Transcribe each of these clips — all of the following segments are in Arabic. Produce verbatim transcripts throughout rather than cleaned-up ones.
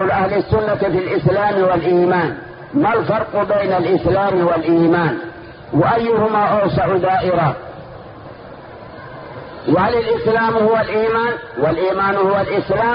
أهل السنة في الإسلام والإيمان. ما الفرق بين الإسلام والإيمان؟ وأيهما أوسع دائرة؟ وهل الإسلام هو الإيمان والإيمان هو الإسلام؟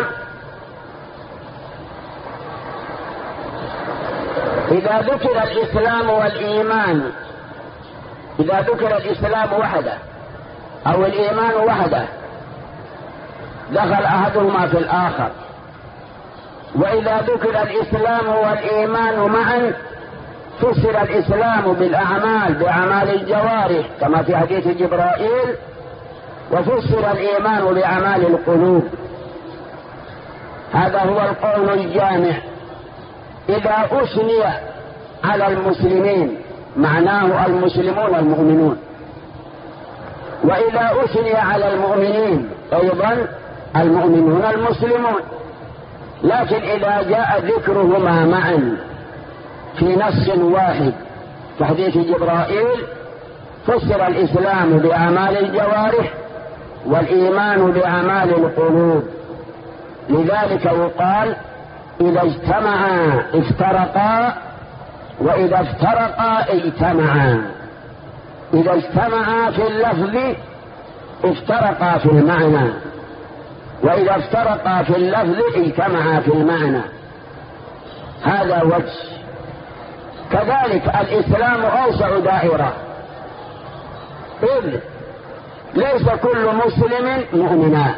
إذا ذكر الإسلام والإيمان، إذا ذكر الإسلام وحده أو الإيمان وحده دخل أحدهما في الآخر، وإذا ذكر الإسلام والإيمان معا فسر الإسلام بالأعمال بأعمال الجوارح كما في حديث جبرائيل، وفسر الإيمان بأعمال القلوب. هذا هو القول الجامع. إذا أثني على المسلمين معناه المسلمون المؤمنون، وإذا أثني على المؤمنين أيضا المؤمنون المسلمون. لكن إذا جاء ذكرهما معا في نص واحد كحديث جبرائيل فسر الإسلام بأعمال الجوارح والإيمان بأعمال القلوب. لذلك يقال إذا اجتمعا افترقا وإذا افترقا اجتمعا. إذا اجتمعا في اللفظ افترقا في المعنى، وإذا افترقا في اللفظ اجتمعا في المعنى. هذا وجه. كذلك الإسلام أوسع دائرة، إذ ليس كل مسلم مؤمنا،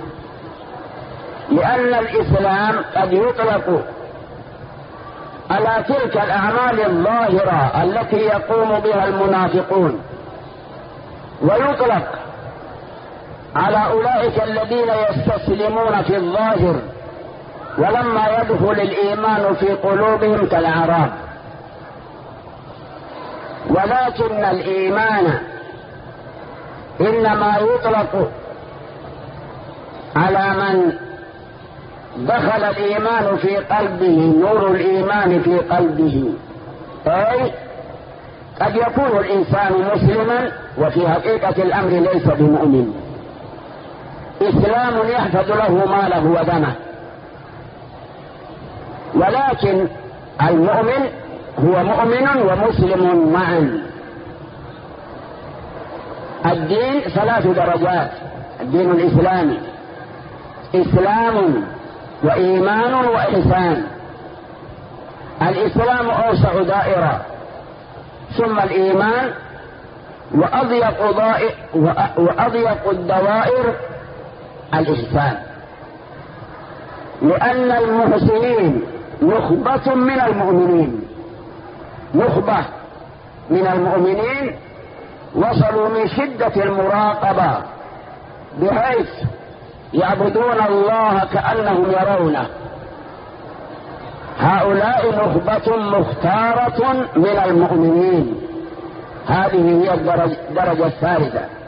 لأن الإسلام قد يطلق على تلك الأعمال الظاهرة التي يقوم بها المنافقون، ويطلق على أولئك الذين يستسلمون في الظاهر ولما يدخل الإيمان في قلوبهم كالأعراب. ولكن الإيمان إنما يطلق على من دخل الإيمان في قلبه، نور الإيمان في قلبه، أي قد يكون الإنسان مسلما وفي حقيقة الأمر ليس بمؤمن. إسلام يحفظ له ماله ودمه، ولكن المؤمن هو مؤمن ومسلم معا. الدين ثلاث درجات: الدين الإسلامي إسلام وإيمان وإحسان. الإسلام أوسع دائرة، ثم الإيمان، وأضيق, ضائر وأضيق الدوائر الإحسان، لأن المحسنين نخبة من المؤمنين، نخبة من المؤمنين وصلوا من شدة المراقبة بحيث يعبدون الله كأنهم يرونه. هؤلاء نخبة مختارة من المؤمنين. هذه هي الدرجة الثالثة.